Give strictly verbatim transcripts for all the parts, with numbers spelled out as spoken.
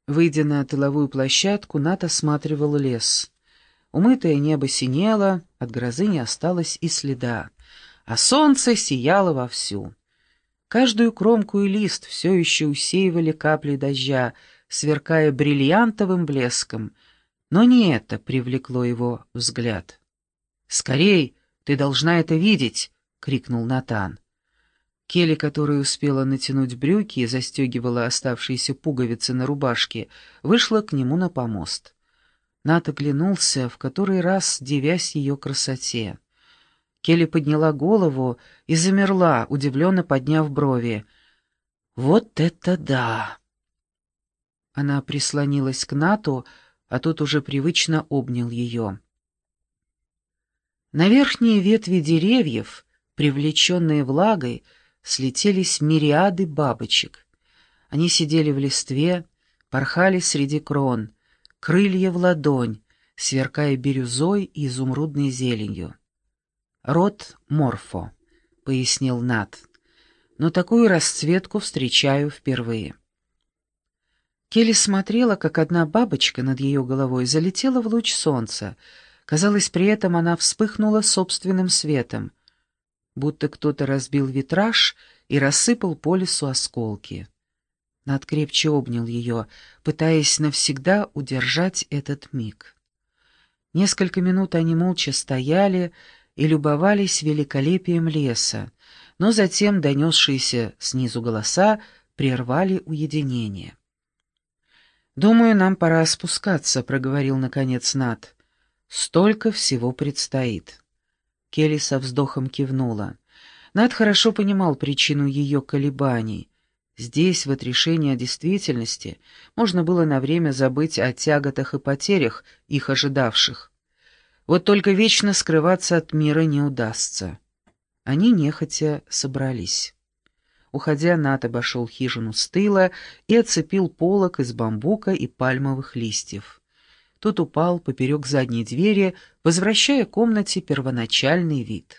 Выйдя на тыловую площадку, Нат осматривал лес. Умытое небо синело, от грозы не осталось и следа, а солнце сияло вовсю. Каждую кромку и лист все еще усеивали капли дождя, сверкая бриллиантовым блеском, но не это привлекло его взгляд. «Скорей! Ты должна это видеть!» — крикнул Натан. Келли, которая успела натянуть брюки и застегивала оставшиеся пуговицы на рубашке, вышла к нему на помост. Нат оглянулся, в который раз дивясь ее красоте. Келли подняла голову и замерла, удивленно подняв брови. «Вот это да!» Она прислонилась к Нату, а тот уже привычно обнял ее. На верхние ветви деревьев, привлеченные влагой, слетелись мириады бабочек. Они сидели в листве, порхали среди крон, крылья в ладонь, сверкая бирюзой и изумрудной зеленью. «Род Морфо», — пояснил Нат, — «но такую расцветку встречаю впервые». Келли смотрела, как одна бабочка над ее головой залетела в луч солнца. Казалось, при этом она вспыхнула собственным светом, будто кто-то разбил витраж и рассыпал по лесу осколки. Нат крепче обнял ее, пытаясь навсегда удержать этот миг. Несколько минут они молча стояли и любовались великолепием леса, но затем донесшиеся снизу голоса прервали уединение. «Думаю, нам пора спускаться», — проговорил наконец Нат. «Столько всего предстоит». Келли со вздохом кивнула. Нат хорошо понимал причину ее колебаний. Здесь, в отрешении от действительности, можно было на время забыть о тяготах и потерях, их ожидавших. Вот только вечно скрываться от мира не удастся. Они нехотя собрались. Уходя, Нат обошел хижину с тыла и отцепил полог из бамбука и пальмовых листьев. Тот упал поперек задней двери, возвращая комнате первоначальный вид.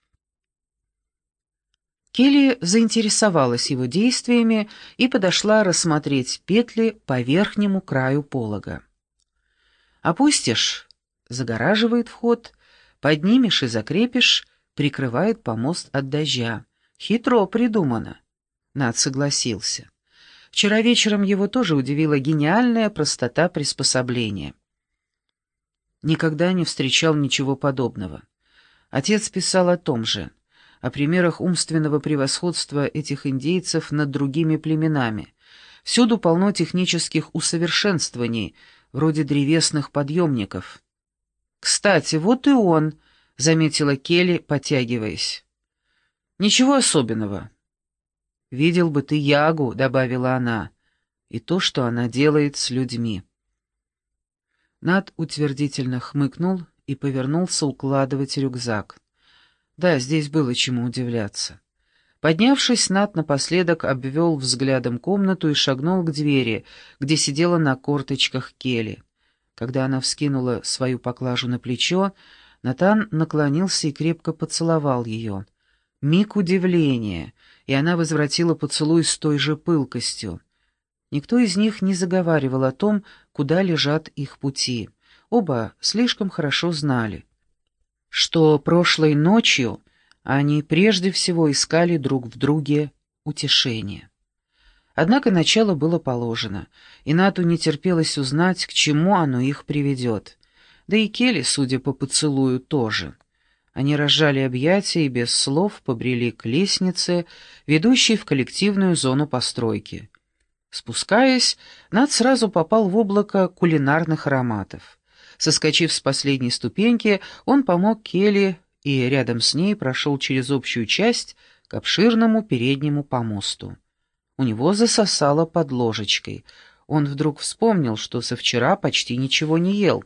Келли заинтересовалась его действиями и подошла рассмотреть петли по верхнему краю полога. «Опустишь — загораживает вход, поднимешь и закрепишь — прикрывает помост от дождя. Хитро придумано». Нат согласился. Вчера вечером его тоже удивила гениальная простота приспособления. Никогда не встречал ничего подобного. Отец писал о том же, о примерах умственного превосходства этих индейцев над другими племенами. Всюду полно технических усовершенствований, вроде древесных подъемников. «Кстати, вот и он», — заметила Келли, потягиваясь. «Ничего особенного». «Видел бы ты Ягу», — добавила она, — «и то, что она делает с людьми». Нат утвердительно хмыкнул и повернулся укладывать рюкзак. Да, здесь было чему удивляться. Поднявшись, Нат напоследок обвел взглядом комнату и шагнул к двери, где сидела на корточках Келли. Когда она вскинула свою поклажу на плечо, Натан наклонился и крепко поцеловал ее. Миг удивления, и она возвратила поцелуй с той же пылкостью. Никто из них не заговаривал о том, куда лежат их пути. Оба слишком хорошо знали, что прошлой ночью они прежде всего искали друг в друге утешение. Однако начало было положено, и Нату не терпелось узнать, к чему оно их приведет. Да и Келли, судя по поцелую, тоже. Они разжали объятия и без слов побрели к лестнице, ведущей в коллективную зону постройки. Спускаясь, Нат сразу попал в облако кулинарных ароматов. Соскочив с последней ступеньки, он помог Келли и рядом с ней прошел через общую часть к обширному переднему помосту. У него засосало под ложечкой. Он вдруг вспомнил, что со вчера почти ничего не ел.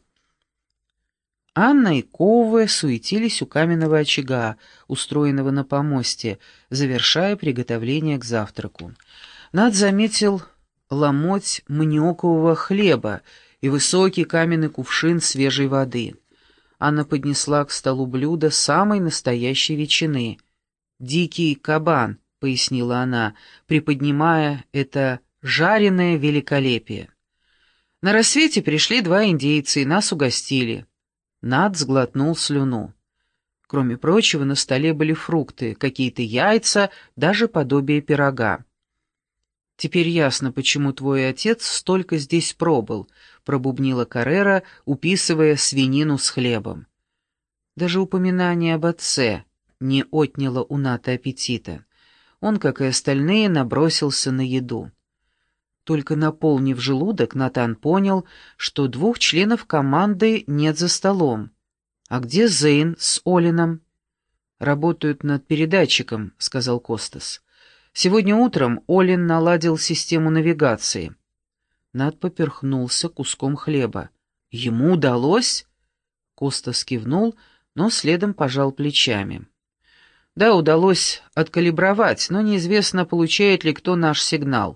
Анна и Ковы суетились у каменного очага, устроенного на помосте, завершая приготовление к завтраку. Нат заметил ломоть маниокового хлеба и высокий каменный кувшин свежей воды. Анна поднесла к столу блюдо самой настоящей ветчины. «Дикий кабан», — пояснила она, приподнимая это жареное великолепие. На рассвете пришли два индейца и нас угостили. Нат сглотнул слюну. Кроме прочего, на столе были фрукты, какие-то яйца, даже подобие пирога. «Теперь ясно, почему твой отец столько здесь пробыл», — пробубнила Каррера, уписывая свинину с хлебом. Даже упоминание об отце не отняло у Ната аппетита. Он, как и остальные, набросился на еду. Только наполнив желудок, Натан понял, что двух членов команды нет за столом. «А где Зейн с Олином?» «Работают над передатчиком», — сказал Костас. «Сегодня утром Олин наладил систему навигации». Нат поперхнулся куском хлеба. «Ему удалось?» Костас кивнул, но следом пожал плечами. «Да, удалось откалибровать, но неизвестно, получает ли кто наш сигнал».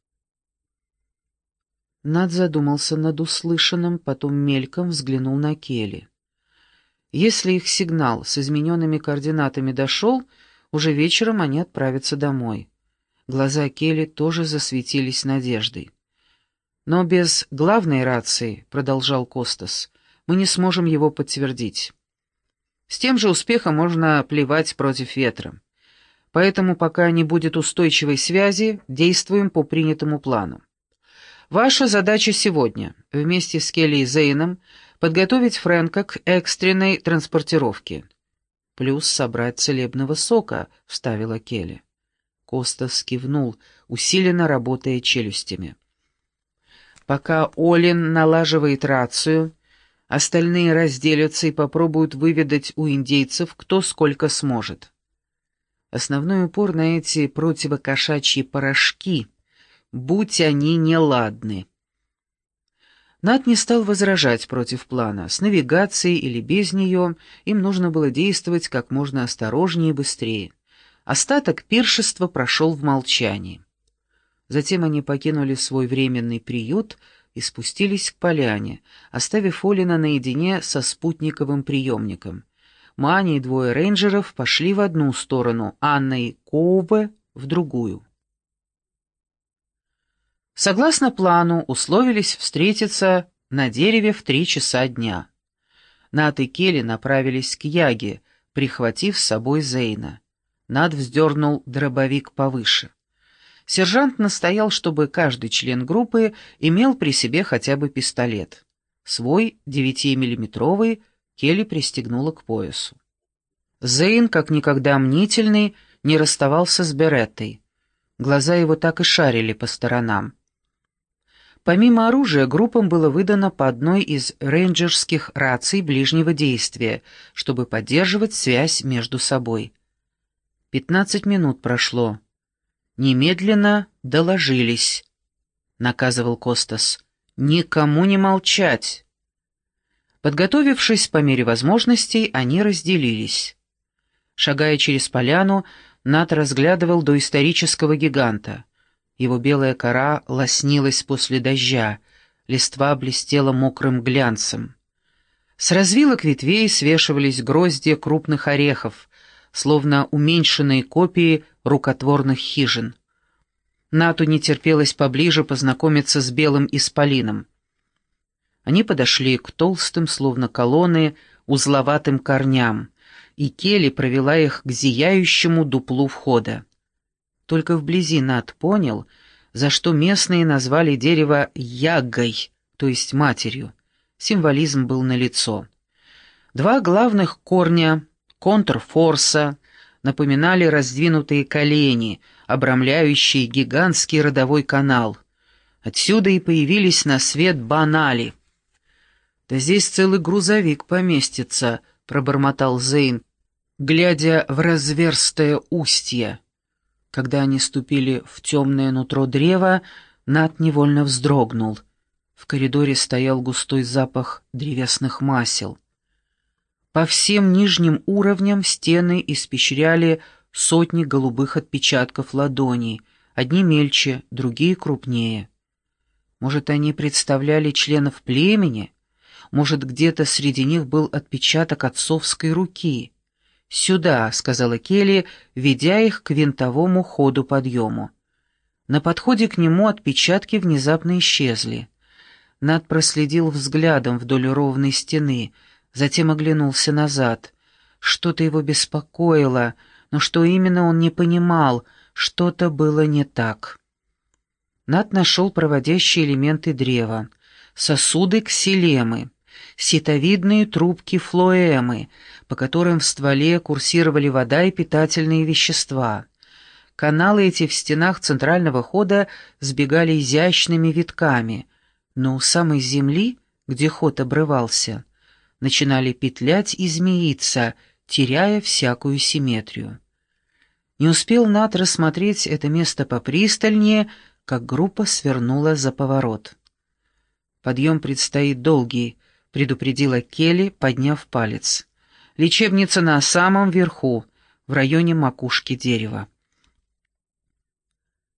Нат задумался над услышанным, потом мельком взглянул на Келли. Если их сигнал с измененными координатами дошел, уже вечером они отправятся домой. Глаза Келли тоже засветились надеждой. «Но без главной рации, — продолжал Костас, — мы не сможем его подтвердить. С тем же успехом можно плевать против ветра. Поэтому, пока не будет устойчивой связи, действуем по принятому плану. Ваша задача сегодня, вместе с Келли и Зейном, подготовить Фрэнка к экстренной транспортировке. Плюс собрать целебного сока, — вставила Келли. Костас кивнул, усиленно работая челюстями. Пока Олин налаживает рацию, остальные разделятся и попробуют выведать у индейцев, кто сколько сможет. Основной упор на эти противокошачьи порошки, будь они неладны. Нат не стал возражать против плана. С навигацией или без нее им нужно было действовать как можно осторожнее и быстрее. Остаток пиршества прошел в молчании. Затем они покинули свой временный приют и спустились к поляне, оставив Олина наедине со спутниковым приемником. Мани и двое рейнджеров пошли в одну сторону, Анна и Коубе — в другую. Согласно плану, условились встретиться на дереве в три часа дня. Нат и Келли направились к Яге, прихватив с собой Зейна. Нат вздернул дробовик повыше. Сержант настоял, чтобы каждый член группы имел при себе хотя бы пистолет. Свой девятимиллиметровый Келли пристегнула к поясу. Зейн, как никогда мнительный, не расставался с Береттой. Глаза его так и шарили по сторонам. Помимо оружия, группам было выдано по одной из рейнджерских раций ближнего действия, чтобы поддерживать связь между собой. Пятнадцать минут прошло. «Немедленно доложились», — наказывал Костас. «Никому не молчать». Подготовившись по мере возможностей, они разделились. Шагая через поляну, Нат разглядывал доисторического гиганта. Его белая кора лоснилась после дождя, листва блестела мокрым глянцем. С развилок ветвей свешивались гроздья крупных орехов, словно уменьшенные копии рукотворных хижин. Нату не терпелось поближе познакомиться с белым исполином. Они подошли к толстым, словно колонны, узловатым корням, и Келли провела их к зияющему дуплу входа. Только вблизи Нат понял, за что местные назвали дерево яггой, то есть матерью. Символизм был налицо. Два главных корня контрфорса напоминали раздвинутые колени, обрамляющие гигантский родовой канал. Отсюда и появились на свет банали. «Да здесь целый грузовик поместится», — пробормотал Зейн, глядя в разверстое устье. Когда они ступили в темное нутро древа, Нат невольно вздрогнул. В коридоре стоял густой запах древесных масел. По всем нижним уровням стены испещряли сотни голубых отпечатков ладоней, одни мельче, другие крупнее. Может, они представляли членов племени? Может, где-то среди них был отпечаток отцовской руки? «Сюда», — сказала Келли, ведя их к винтовому ходу-подъему. На подходе к нему отпечатки внезапно исчезли. Нат проследил взглядом вдоль ровной стены, затем оглянулся назад. Что-то его беспокоило, но что именно он не понимал, что-то было не так. Нат нашел проводящие элементы древа, сосуды ксилемы, ситовидные трубки флоэмы, по которым в стволе курсировали вода и питательные вещества. Каналы эти в стенах центрального хода сбегали изящными витками, но у самой земли, где ход обрывался, начинали петлять и змеиться, теряя всякую симметрию. Не успел Нат рассмотреть это место попристальнее, как группа свернула за поворот. «Подъем предстоит долгий», — предупредила Келли, подняв палец. «Лечебница на самом верху, в районе макушки дерева».